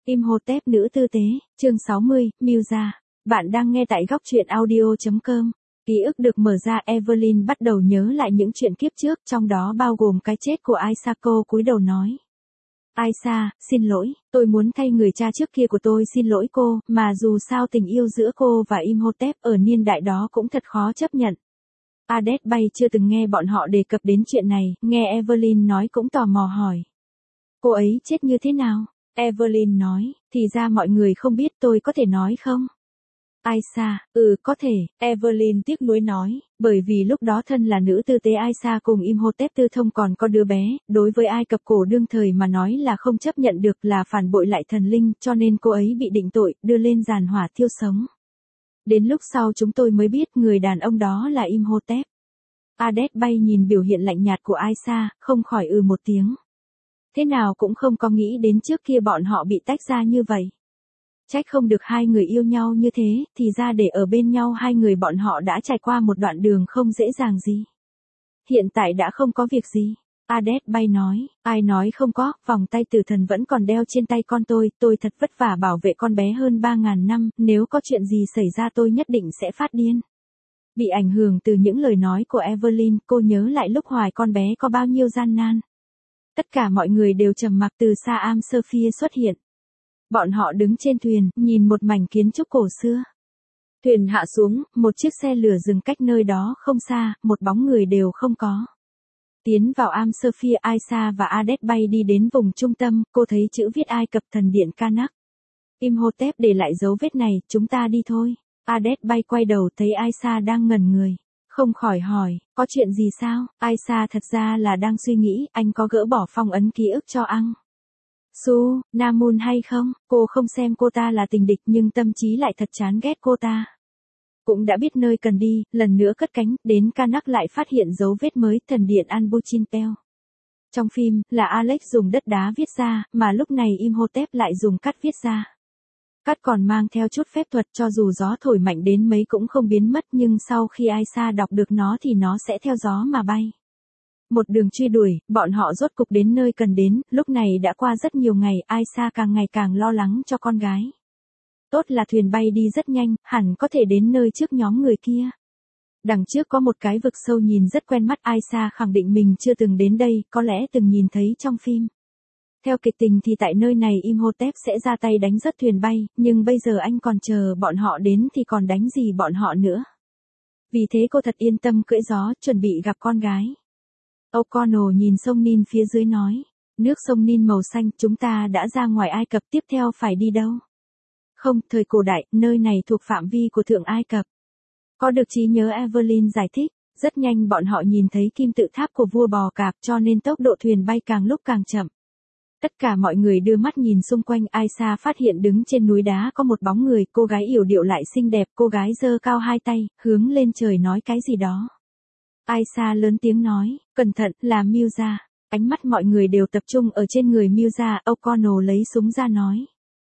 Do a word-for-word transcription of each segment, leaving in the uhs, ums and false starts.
Imhotep nữ tư tế, chương sáu mươi, Musa. Bạn đang nghe tại góc truyện audio chấm com. Ký ức được mở ra, Evelyn bắt đầu nhớ lại những chuyện kiếp trước, trong đó bao gồm cái chết của Aisha. Cô cúi đầu nói: Aisha, xin lỗi, tôi muốn thay người cha trước kia của tôi xin lỗi cô, mà dù sao tình yêu giữa cô và Imhotep ở niên đại đó cũng thật khó chấp nhận. Ades Bay chưa từng nghe bọn họ đề cập đến chuyện này, nghe Evelyn nói cũng tò mò hỏi: Cô ấy chết như thế nào? Evelyn nói: Thì ra mọi người không biết, tôi có thể nói không? Aisha: Ừ, có thể. Evelyn tiếc nuối nói, bởi vì lúc đó thân là nữ tư tế Aisha cùng Imhotep tư thông còn có đứa bé, đối với Ai Cập cổ đương thời mà nói là không chấp nhận được, là phản bội lại thần linh, cho nên cô ấy bị định tội, đưa lên giàn hỏa thiêu sống. Đến lúc sau chúng tôi mới biết người đàn ông đó là Imhotep. Ades Bay nhìn biểu hiện lạnh nhạt của Aisha, không khỏi ừ một tiếng. Thế nào cũng không có nghĩ đến trước kia bọn họ bị tách ra như vậy. Trách không được hai người yêu nhau như thế, thì ra để ở bên nhau hai người bọn họ đã trải qua một đoạn đường không dễ dàng gì. Hiện tại đã không có việc gì. Ades Bay nói, ai nói không có, vòng tay tử thần vẫn còn đeo trên tay con tôi, tôi thật vất vả bảo vệ con bé hơn ba ngàn năm, nếu có chuyện gì xảy ra tôi nhất định sẽ phát điên. Bị ảnh hưởng từ những lời nói của Evelyn, cô nhớ lại lúc hoài con bé có bao nhiêu gian nan. Tất cả mọi người đều trầm mặc từ xa. Am Sophia xuất hiện. Bọn họ đứng trên thuyền, nhìn một mảnh kiến trúc cổ xưa. Thuyền hạ xuống, một chiếc xe lửa dừng cách nơi đó không xa, một bóng người đều không có. Tiến vào Am Sophia, Aisha và Ades Bay đi đến vùng trung tâm, cô thấy chữ viết Ai Cập thần điện Karnak. Imhotep để lại dấu vết này, chúng ta đi thôi. Ades Bay quay đầu thấy Aisha đang ngẩn người. Không khỏi hỏi, có chuyện gì sao? Aisha thật ra là đang suy nghĩ, anh có gỡ bỏ phong ấn ký ức cho anh Su, Namun hay không? Cô không xem cô ta là tình địch nhưng tâm trí lại thật chán ghét cô ta. Cũng đã biết nơi cần đi, lần nữa cất cánh, đến Karnak lại phát hiện dấu vết mới, thần điện Anbuchinpel. Trong phim, là Alex dùng đất đá viết ra, mà lúc này Imhotep lại dùng cát viết ra. Cát còn mang theo chút phép thuật, cho dù gió thổi mạnh đến mấy cũng không biến mất, nhưng sau khi Aisha đọc được nó thì nó sẽ theo gió mà bay. Một đường truy đuổi, bọn họ rốt cục đến nơi cần đến, lúc này đã qua rất nhiều ngày, Aisha càng ngày càng lo lắng cho con gái. Tốt là thuyền bay đi rất nhanh, hẳn có thể đến nơi trước nhóm người kia. Đằng trước có một cái vực sâu nhìn rất quen mắt, Aisha khẳng định mình chưa từng đến đây, có lẽ từng nhìn thấy trong phim. Theo kịch tình thì tại nơi này Imhotep sẽ ra tay đánh rớt thuyền bay, nhưng bây giờ anh còn chờ bọn họ đến thì còn đánh gì bọn họ nữa. Vì thế cô thật yên tâm cưỡi gió, chuẩn bị gặp con gái. O'Connell nhìn sông Nin phía dưới nói, nước sông Nin màu xanh, chúng ta đã ra ngoài Ai Cập, tiếp theo phải đi đâu? Không, thời cổ đại, nơi này thuộc phạm vi của Thượng Ai Cập. Có được trí nhớ, Evelyn giải thích, rất nhanh bọn họ nhìn thấy kim tự tháp của vua Bò Cạp, cho nên tốc độ thuyền bay càng lúc càng chậm. Tất cả mọi người đưa mắt nhìn xung quanh, Aisha phát hiện đứng trên núi đá có một bóng người, cô gái yểu điệu lại xinh đẹp, cô gái giơ cao hai tay, hướng lên trời nói cái gì đó. Aisha lớn tiếng nói, cẩn thận, là Musa. Ánh mắt mọi người đều tập trung ở trên người Musa. O'Connell lấy súng ra nói.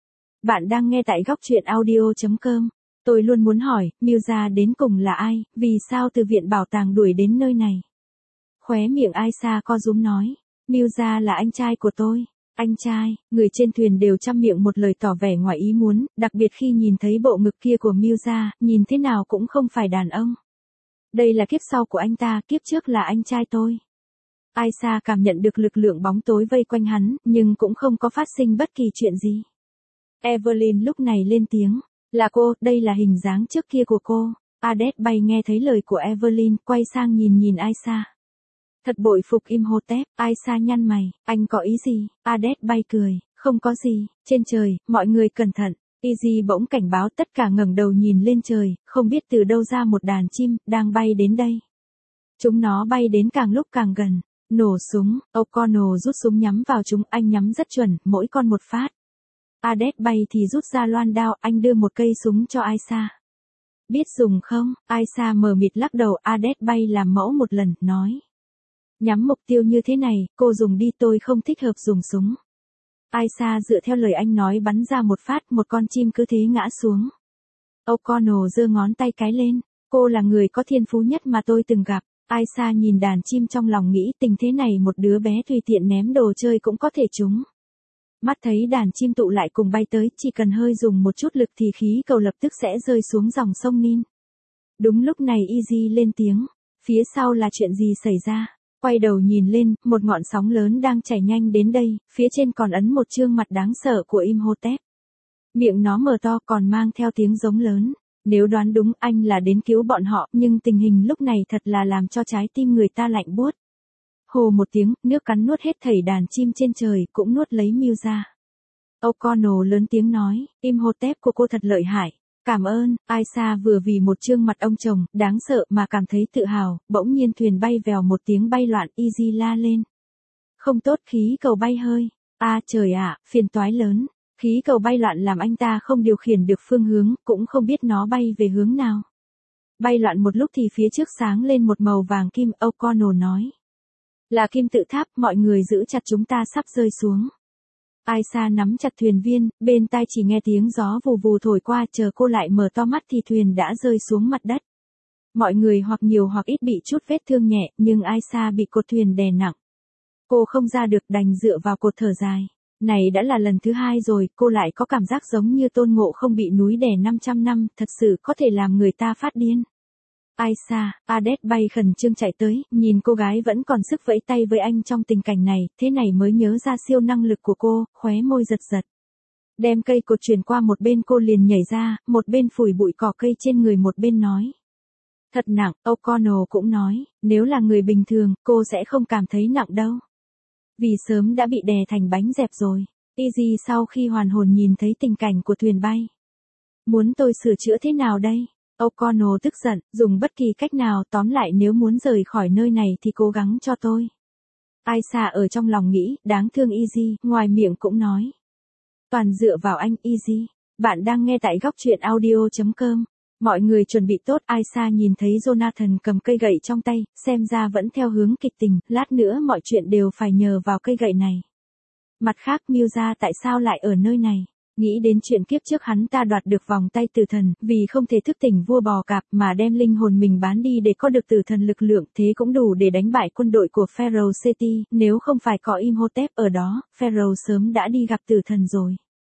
Bạn đang nghe tại góc truyện audio chấm com. Tôi luôn muốn hỏi, Musa đến cùng là ai, vì sao từ viện bảo tàng đuổi đến nơi này? Khóe miệng Aisha co rúm nói, Musa là anh trai của tôi. Anh trai, người trên thuyền đều trăm miệng một lời tỏ vẻ ngoài ý muốn, đặc biệt khi nhìn thấy bộ ngực kia của Musa, nhìn thế nào cũng không phải đàn ông. Đây là kiếp sau của anh ta, kiếp trước là anh trai tôi. Aisha cảm nhận được lực lượng bóng tối vây quanh hắn, nhưng cũng không có phát sinh bất kỳ chuyện gì. Evelyn lúc này lên tiếng, là cô, đây là hình dáng trước kia của cô. Ades Bay nghe thấy lời của Evelyn, quay sang nhìn nhìn Aisha. Thật bội phục Imhotep. Aisha nhăn mày, anh có ý gì? Ades Bay cười, không có gì, trên trời, mọi người cẩn thận. Easy bỗng cảnh báo, tất cả ngẩng đầu nhìn lên trời, không biết từ đâu ra một đàn chim, đang bay đến đây. Chúng nó bay đến càng lúc càng gần, nổ súng, O'Connell rút súng nhắm vào chúng, anh nhắm rất chuẩn, mỗi con một phát. Ades Bay thì rút ra loan đao, anh đưa một cây súng cho Aisha. Biết dùng không? Aisha mờ mịt lắc đầu. Ades Bay làm mẫu một lần, nói. Nhắm mục tiêu như thế này, cô dùng đi, tôi không thích hợp dùng súng. Aisha dựa theo lời anh nói bắn ra một phát, một con chim cứ thế ngã xuống. O'Connell giơ ngón tay cái lên, cô là người có thiên phú nhất mà tôi từng gặp. Aisha nhìn đàn chim trong lòng nghĩ, tình thế này một đứa bé tùy tiện ném đồ chơi cũng có thể trúng. Mắt thấy đàn chim tụ lại cùng bay tới, chỉ cần hơi dùng một chút lực thì khí cầu lập tức sẽ rơi xuống dòng sông Nin. Đúng lúc này Easy lên tiếng. Phía sau là chuyện gì xảy ra? Quay đầu nhìn lên, một ngọn sóng lớn đang chảy nhanh đến đây, phía trên còn ấn một chương mặt đáng sợ của Imhotep. Miệng nó mở to còn mang theo tiếng giống lớn. Nếu đoán đúng anh là đến cứu bọn họ, nhưng tình hình lúc này thật là làm cho trái tim người ta lạnh buốt. Hồ một tiếng, nước cắn nuốt hết thảy đàn chim trên trời, cũng nuốt lấy Musa. O'Connell lớn tiếng nói, Imhotep của cô thật lợi hại. Cảm ơn. Aisha vừa vì một chương mặt ông chồng, đáng sợ mà cảm thấy tự hào, bỗng nhiên thuyền bay vèo một tiếng bay loạn, Easy la lên. Không tốt, khí cầu bay hơi. A à, trời ạ, phiền toái lớn. Khí cầu bay loạn làm anh ta không điều khiển được phương hướng, cũng không biết nó bay về hướng nào. Bay loạn một lúc thì phía trước sáng lên một màu vàng kim, O'Connell nói. Là kim tự tháp, mọi người giữ chặt, chúng ta sắp rơi xuống. Aisha nắm chặt thuyền viên, bên tai chỉ nghe tiếng gió vù vù thổi qua, chờ cô lại mở to mắt thì thuyền đã rơi xuống mặt đất. Mọi người hoặc nhiều hoặc ít bị chút vết thương nhẹ, nhưng Aisha bị cột thuyền đè nặng. Cô không ra được, đành dựa vào cột thở dài. Này đã là lần thứ hai rồi, cô lại có cảm giác giống như Tôn Ngộ Không bị núi đè năm trăm năm, thật sự có thể làm người ta phát điên. Aisha, Ades bay khẩn trương chạy tới, nhìn cô gái vẫn còn sức vẫy tay với anh trong tình cảnh này, thế này mới nhớ ra siêu năng lực của cô, khóe môi giật giật. Đem cây cột chuyển qua một bên, cô liền nhảy ra, một bên phủi bụi cỏ cây trên người, một bên nói. Thật nặng, O'Connell cũng nói, nếu là người bình thường, cô sẽ không cảm thấy nặng đâu. Vì sớm đã bị đè thành bánh dẹp rồi. Easy sau khi hoàn hồn nhìn thấy tình cảnh của thuyền bay. Muốn tôi sửa chữa thế nào đây? O'Connell tức giận, dùng bất kỳ cách nào, tóm lại nếu muốn rời khỏi nơi này thì cố gắng cho tôi. Aisha ở trong lòng nghĩ, đáng thương Easy, ngoài miệng cũng nói. Toàn dựa vào anh, Easy. Bạn đang nghe tại góc truyện audio chấm com. Mọi người chuẩn bị tốt, Aisha nhìn thấy Jonathan cầm cây gậy trong tay, xem ra vẫn theo hướng kịch tình, lát nữa mọi chuyện đều phải nhờ vào cây gậy này. Mặt khác, Musa tại sao lại ở nơi này? Nghĩ đến chuyện kiếp trước hắn ta đoạt được vòng tay tử thần, vì không thể thức tỉnh vua bò cạp mà đem linh hồn mình bán đi để có được tử thần lực lượng, thế cũng đủ để đánh bại quân đội của Pharaoh Seti, nếu không phải có Imhotep ở đó, Pharaoh sớm đã đi gặp tử thần rồi.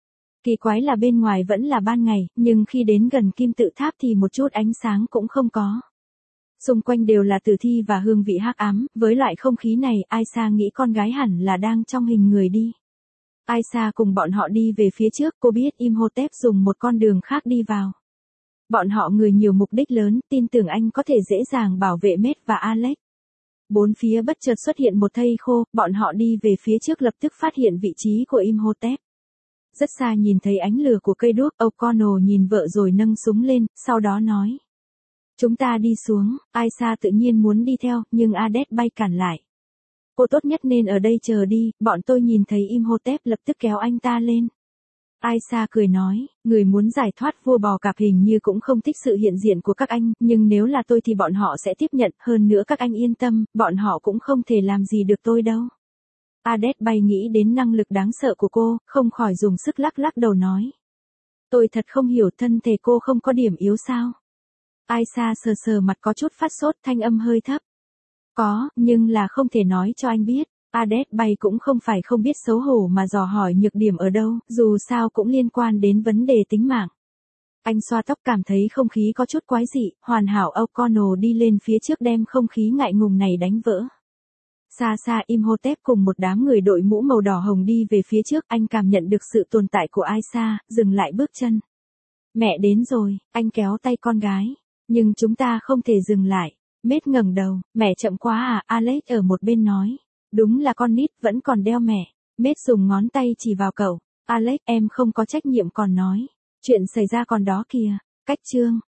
Kỳ quái là bên ngoài vẫn là ban ngày, nhưng khi đến gần kim tự tháp thì một chút ánh sáng cũng không có. Xung quanh đều là tử thi và hương vị hắc ám, với loại không khí này, Aisha nghĩ con gái hẳn là đang trong hình người đi. Aisha cùng bọn họ đi về phía trước, cô biết Imhotep dùng một con đường khác đi vào. Bọn họ người nhiều mục đích lớn, tin tưởng anh có thể dễ dàng bảo vệ Med và Alex. Bốn phía bất chợt xuất hiện một thây khô, bọn họ đi về phía trước lập tức phát hiện vị trí của Imhotep. Rất xa nhìn thấy ánh lửa của cây đuốc, O'Connell nhìn vợ rồi nâng súng lên, sau đó nói. Chúng ta đi xuống, Aisha tự nhiên muốn đi theo, nhưng Ades bay cản lại. Cô tốt nhất nên ở đây chờ đi, bọn tôi nhìn thấy Imhotep lập tức kéo anh ta lên. Aisha cười nói, người muốn giải thoát vua bò cạp hình như cũng không thích sự hiện diện của các anh, nhưng nếu là tôi thì bọn họ sẽ tiếp nhận, hơn nữa các anh yên tâm, bọn họ cũng không thể làm gì được tôi đâu. Ades bay nghĩ đến năng lực đáng sợ của cô, không khỏi dùng sức lắc lắc đầu nói. Tôi thật không hiểu, thân thể cô không có điểm yếu sao? Aisha sờ sờ mặt có chút phát sốt, thanh âm hơi thấp. Có, nhưng là không thể nói cho anh biết. Ades bay cũng không phải không biết xấu hổ mà dò hỏi nhược điểm ở đâu, dù sao cũng liên quan đến vấn đề tính mạng. Anh xoa tóc cảm thấy không khí có chút quái dị, hoàn hảo. O'Connell đi lên phía trước đem không khí ngại ngùng này đánh vỡ. Xa xa Imhotep cùng một đám người đội mũ màu đỏ hồng đi về phía trước, anh cảm nhận được sự tồn tại của Aisha, dừng lại bước chân. Mẹ đến rồi, anh kéo tay con gái. Nhưng chúng ta không thể dừng lại. Med ngẩng đầu, mẹ chậm quá à, Alex ở một bên nói. Đúng là con nít vẫn còn đeo mẹ. Med dùng ngón tay chỉ vào cậu. Alex, em không có trách nhiệm còn nói. Chuyện xảy ra còn đó kìa. Cách chương.